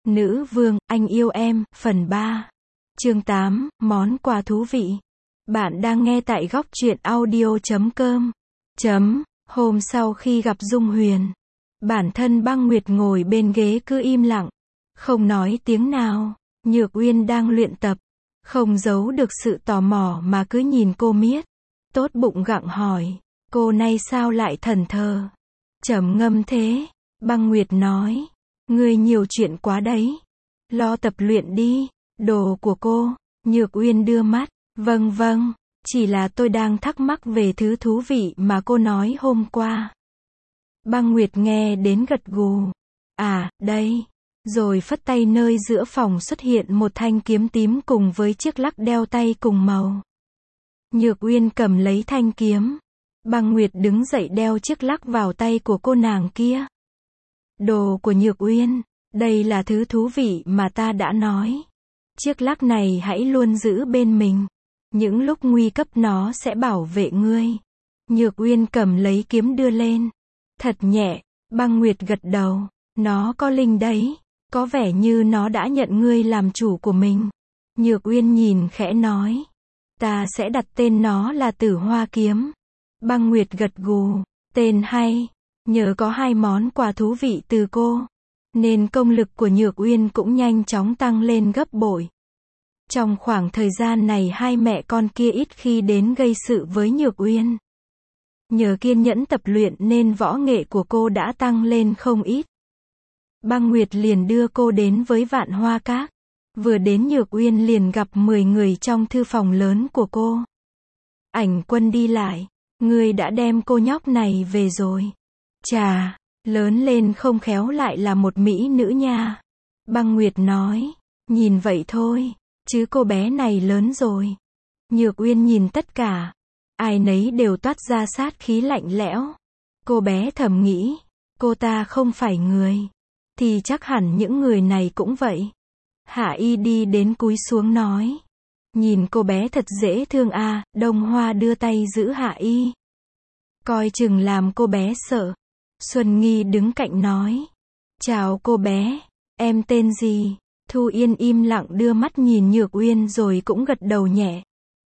Nữ vương, anh yêu em, phần 3. Chương 8, món quà thú vị. Bạn đang nghe tại góc truyện audio.com. Hôm sau khi gặp Dung Huyền, bản thân Băng Nguyệt ngồi bên ghế cứ im lặng, không nói tiếng nào. Nhược Uyên đang luyện tập, không giấu được sự tò mò mà cứ nhìn cô miết. Tốt bụng gặng hỏi, cô nay sao lại thẫn thờ, trầm ngâm thế? Băng Nguyệt nói, ngươi nhiều chuyện quá đấy, lo tập luyện đi. Đồ của cô. Nhược Uyên đưa mắt, vâng, chỉ là tôi đang thắc mắc về thứ thú vị mà cô nói hôm qua. Băng Nguyệt nghe đến gật gù. À, đây. Rồi phất tay, nơi giữa phòng xuất hiện một thanh kiếm tím cùng với chiếc lắc đeo tay cùng màu. Nhược Uyên cầm lấy thanh kiếm. Băng Nguyệt đứng dậy đeo chiếc lắc vào tay của cô nàng kia. Đồ của Nhược Uyên, đây là thứ thú vị mà ta đã nói. Chiếc lắc này hãy luôn giữ bên mình. Những lúc nguy cấp nó sẽ bảo vệ ngươi. Nhược Uyên cầm lấy kiếm đưa lên. Thật nhẹ. Băng Nguyệt gật đầu. Nó có linh đấy. Có vẻ như nó đã nhận ngươi làm chủ của mình. Nhược Uyên nhìn khẽ nói. Ta sẽ đặt tên nó là Tử Hoa Kiếm. Băng Nguyệt gật gù. Tên hay. Nhờ có hai món quà thú vị từ cô, nên công lực của Nhược Uyên cũng nhanh chóng tăng lên gấp bội. Trong khoảng thời gian này hai mẹ con kia ít khi đến gây sự với Nhược Uyên. Nhờ kiên nhẫn tập luyện nên võ nghệ của cô đã tăng lên không ít. Băng Nguyệt liền đưa cô đến với Vạn Hoa Các. Vừa đến Nhược Uyên liền gặp 10 người trong thư phòng lớn của cô. Ảnh Quân đi lại. Ngươi đã đem cô nhóc này về rồi. Chà, lớn lên không khéo lại là một mỹ nữ nha. Băng Nguyệt nói, nhìn vậy thôi, chứ cô bé này lớn rồi. Nhược Uyên nhìn tất cả, ai nấy đều toát ra sát khí lạnh lẽo. Cô bé thầm nghĩ, cô ta không phải người, thì chắc hẳn những người này cũng vậy. Hạ Y đi đến cúi xuống nói, nhìn cô bé thật dễ thương à. Đông Hoa đưa tay giữ Hạ Y, coi chừng làm cô bé sợ. Xuân Nghi đứng cạnh nói, chào cô bé, em tên gì? Thu Yên im lặng đưa mắt nhìn Nhược Uyên rồi cũng gật đầu nhẹ.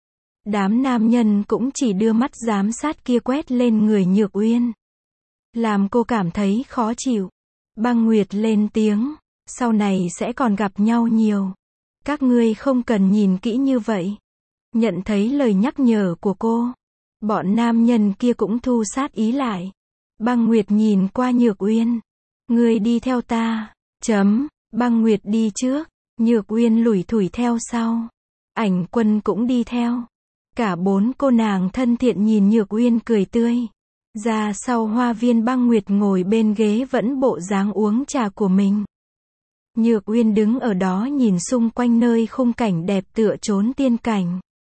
Đám nam nhân cũng chỉ đưa mắt giám sát kia quét lên người Nhược Uyên, làm cô cảm thấy khó chịu. Băng Nguyệt lên tiếng, sau này sẽ còn gặp nhau nhiều, các ngươi không cần nhìn kỹ như vậy. Nhận thấy lời nhắc nhở của cô, bọn nam nhân kia cũng thu sát ý lại. Băng Nguyệt nhìn qua Nhược Uyên, ngươi đi theo ta. Băng Nguyệt đi trước, Nhược Uyên lủi thủi theo sau. Ảnh Quân cũng đi theo. Cả bốn cô nàng thân thiện nhìn Nhược Uyên cười tươi. Ra sau hoa viên, Băng Nguyệt ngồi bên ghế vẫn bộ dáng uống trà của mình. Nhược Uyên đứng ở đó nhìn xung quanh nơi khung cảnh đẹp tựa chốn tiên cảnh.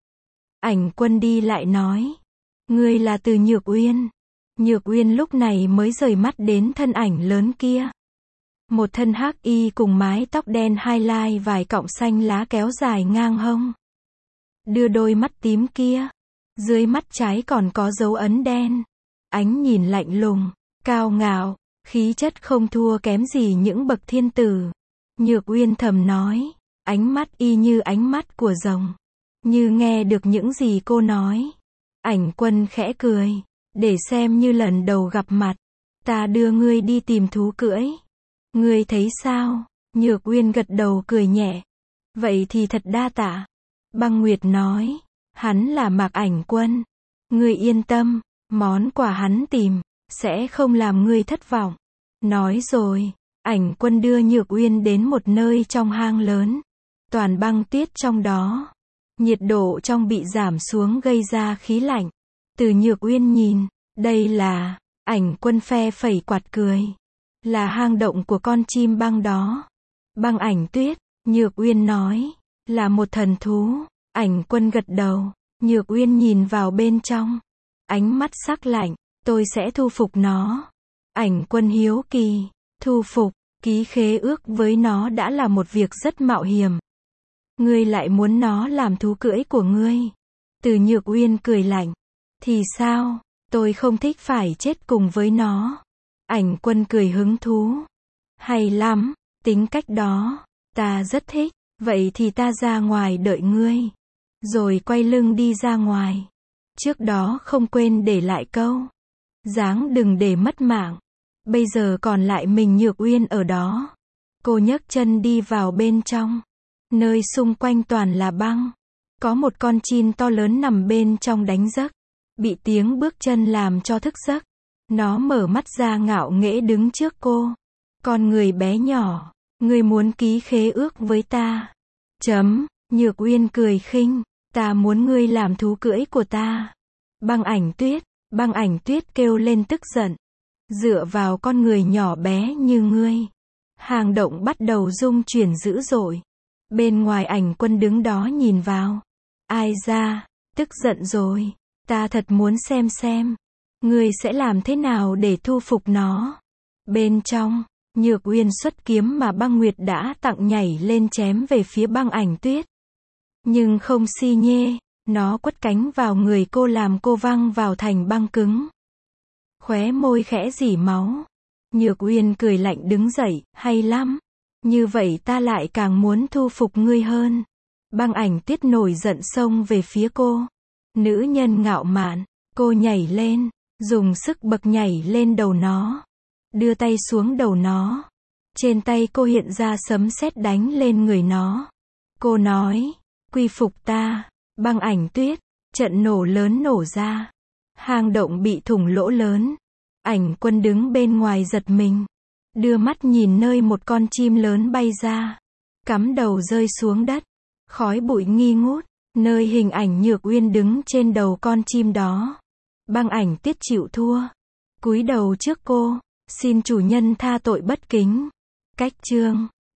Ảnh Quân đi lại nói, ngươi là Từ Nhược Uyên. Nhược Uyên lúc này mới rời mắt đến thân ảnh lớn kia. Một thân hắc y cùng mái tóc đen highlight vài cọng xanh lá kéo dài ngang hông. Đưa đôi mắt tím kia. Dưới mắt trái còn có dấu ấn đen. Ánh nhìn lạnh lùng, cao ngạo, khí chất không thua kém gì những bậc thiên tử. Nhược Uyên thầm nói, ánh mắt y như ánh mắt của rồng. Như nghe được những gì cô nói. Ảnh Quân khẽ cười. Để xem như lần đầu gặp mặt, ta đưa ngươi đi tìm thú cưỡi. Ngươi thấy sao? Nhược Uyên gật đầu cười nhẹ. Vậy thì thật đa tạ. Băng Nguyệt nói, hắn là Mạc Ảnh Quân. Ngươi yên tâm, món quà hắn tìm, sẽ không làm ngươi thất vọng. Nói rồi, Ảnh Quân đưa Nhược Uyên đến một nơi trong hang lớn. Toàn băng tuyết trong đó. Nhiệt độ trong bị giảm xuống gây ra khí lạnh. Từ Nhược Uyên nhìn, đây là, Ảnh Quân phe phẩy quạt cười. Là hang động của con chim băng đó. Băng Ảnh Tuyết, Nhược Uyên nói, là một thần thú. Ảnh Quân gật đầu, Nhược Uyên nhìn vào bên trong. Ánh mắt sắc lạnh, tôi sẽ thu phục nó. Ảnh Quân hiếu kỳ, thu phục, ký khế ước với nó đã là một việc rất mạo hiểm. Ngươi lại muốn nó làm thú cưỡi của ngươi. Từ Nhược Uyên cười lạnh. Thì sao, tôi không thích phải chết cùng với nó. Ảnh Quân cười hứng thú. Hay lắm, Tính cách đó, ta rất thích, vậy thì ta ra ngoài đợi ngươi. Rồi quay lưng đi ra ngoài. Trước đó không quên để lại câu. Dáng đừng để mất mạng. Bây giờ còn lại mình Nhược Uyên ở đó. Cô nhấc chân đi vào bên trong. Nơi xung quanh toàn là băng. Có một con chim to lớn nằm bên trong đánh giấc. Bị tiếng bước chân làm cho thức giấc. Nó mở mắt ra ngạo nghễ đứng trước cô. Con người bé nhỏ, ngươi muốn ký khế ước với ta. Nhược Uyên cười khinh, ta muốn ngươi làm thú cưỡi của ta. Băng ảnh tuyết kêu lên tức giận. Dựa vào con người nhỏ bé như ngươi. Hang động bắt đầu rung chuyển dữ dội. Bên ngoài Ảnh Quân đứng đó nhìn vào. Ai ra, tức giận rồi, ta thật muốn xem. Ngươi sẽ làm thế nào để thu phục nó. Bên trong, Nhược Uyên xuất kiếm mà Băng Nguyệt đã tặng nhảy lên chém về phía băng ảnh tuyết. Nhưng không si nhê, nó quất cánh vào người cô làm cô văng vào thành băng cứng. Khóe môi khẽ rỉ máu. Nhược Uyên cười lạnh đứng dậy, hay lắm. Như vậy ta lại càng muốn thu phục ngươi hơn. Băng ảnh tuyết nổi giận xông về phía cô. Nữ nhân ngạo mạn, cô nhảy lên, dùng sức bật nhảy lên đầu nó. Đưa tay xuống đầu nó. Trên tay cô hiện ra sấm sét đánh lên người nó. Cô nói, quy phục ta. Băng ảnh tuyết, trận nổ lớn nổ ra. Hang động bị thủng lỗ lớn. Ảnh Quân đứng bên ngoài giật mình. Đưa mắt nhìn nơi một con chim lớn bay ra. Cắm đầu rơi xuống đất. Khói bụi nghi ngút. Nơi hình ảnh Nhược Uyên đứng trên đầu con chim đó. Băng ảnh tuyết chịu thua. Cúi đầu trước cô. Xin chủ nhân tha tội bất kính. Cách chương